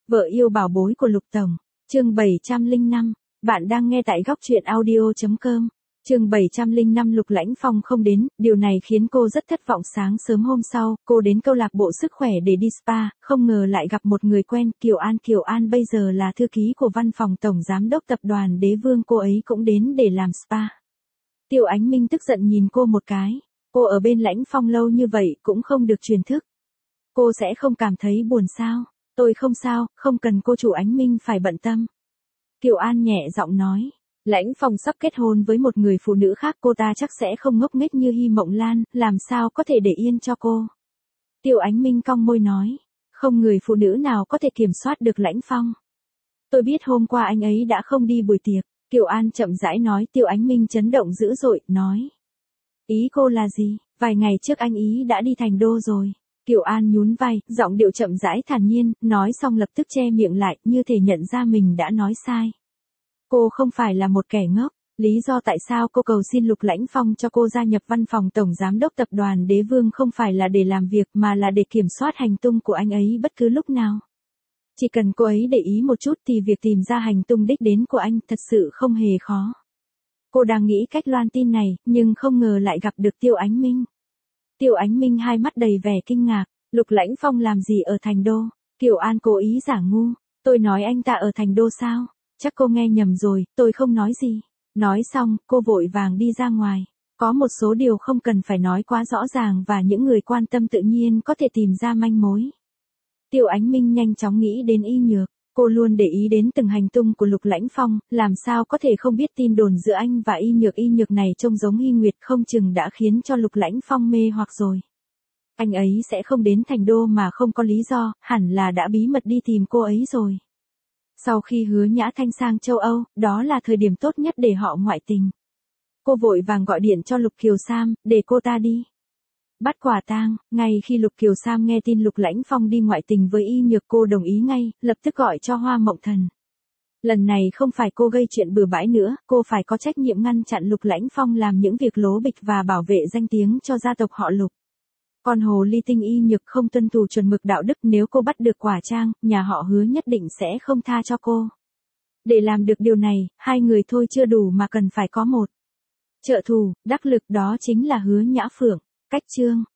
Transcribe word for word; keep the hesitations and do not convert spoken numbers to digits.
Vợ yêu bảo bối của Lục Tổng. Chương bảy trăm lẻ năm. Bạn đang nghe tại góc truyện audio chấm com. Chương bảy trăm lẻ năm. Lục Lãnh Phong không đến, điều này khiến cô rất thất vọng. Sáng sớm hôm sau, cô đến câu lạc bộ sức khỏe để đi spa, không ngờ lại gặp một người quen, Kiều An. Kiều An bây giờ là thư ký của văn phòng tổng giám đốc tập đoàn Đế Vương, cô ấy cũng đến để làm spa. Tiêu Ánh Minh tức giận nhìn cô một cái, cô ở bên Lãnh Phong lâu như vậy cũng không được truyền thức. Cô sẽ không cảm thấy buồn sao? Tôi không sao, không cần cô chủ Ánh Minh phải bận tâm. Kiều An nhẹ giọng nói. Lãnh Phong sắp kết hôn với một người phụ nữ khác, cô ta chắc sẽ không ngốc nghếch như Hy Mộng Lan, làm sao có thể để yên cho cô. Tiêu Ánh Minh cong môi nói. Không người phụ nữ nào có thể kiểm soát được Lãnh Phong. Tôi biết hôm qua anh ấy đã không đi buổi tiệc. Kiều An chậm rãi nói. Tiêu Ánh Minh chấn động dữ dội, nói. Ý cô là gì? Vài ngày trước anh ý đã đi Thành Đô rồi. Kiều An nhún vai, giọng điệu chậm rãi thản nhiên, nói xong lập tức che miệng lại, như thể nhận ra mình đã nói sai. Cô không phải là một kẻ ngốc, lý do tại sao cô cầu xin Lục Lãnh Phong cho cô gia nhập văn phòng tổng giám đốc tập đoàn Đế Vương không phải là để làm việc mà là để kiểm soát hành tung của anh ấy bất cứ lúc nào. Chỉ cần cô ấy để ý một chút thì việc tìm ra hành tung đích đến của anh thật sự không hề khó. Cô đang nghĩ cách loan tin này, nhưng không ngờ lại gặp được Tiêu Ánh Minh. Tiêu Ánh Minh hai mắt đầy vẻ kinh ngạc. Lục Lãnh Phong làm gì ở Thành Đô? Kiều An cố ý giả ngu. Tôi nói anh ta ở Thành Đô sao? Chắc cô nghe nhầm rồi, tôi không nói gì. Nói xong, cô vội vàng đi ra ngoài. Có một số điều không cần phải nói quá rõ ràng và những người quan tâm tự nhiên có thể tìm ra manh mối. Tiêu Ánh Minh nhanh chóng nghĩ đến Y Nhược. Cô luôn để ý đến từng hành tung của Lục Lãnh Phong, làm sao có thể không biết tin đồn giữa anh và Y Nhược. Y Nhược này trông giống Hy Nguyệt, không chừng đã khiến cho Lục Lãnh Phong mê hoặc rồi. Anh ấy sẽ không đến Thành Đô mà không có lý do, hẳn là đã bí mật đi tìm cô ấy rồi. Sau khi Hứa Nhã Thanh sang châu Âu, đó là thời điểm tốt nhất để họ ngoại tình. Cô vội vàng gọi điện cho Lục Kiều Sam, để cô ta đi bắt quả tang. Ngay khi Lục Kiều Sam nghe tin Lục Lãnh Phong đi ngoại tình với Y Nhược, cô đồng ý ngay, lập tức gọi cho Hoa Mộng Thần. Lần này không phải cô gây chuyện bừa bãi nữa, cô phải có trách nhiệm ngăn chặn Lục Lãnh Phong làm những việc lố bịch và bảo vệ danh tiếng cho gia tộc họ Lục. Còn hồ ly tinh Y Nhược không tuân thủ chuẩn mực đạo đức, nếu cô bắt được quả tang, nhà họ Hứa nhất định sẽ không tha cho cô. Để làm được điều này, hai người thôi chưa đủ mà cần phải có một trợ thủ đắc lực, đó chính là Hứa Nhã Phượng. Cách chương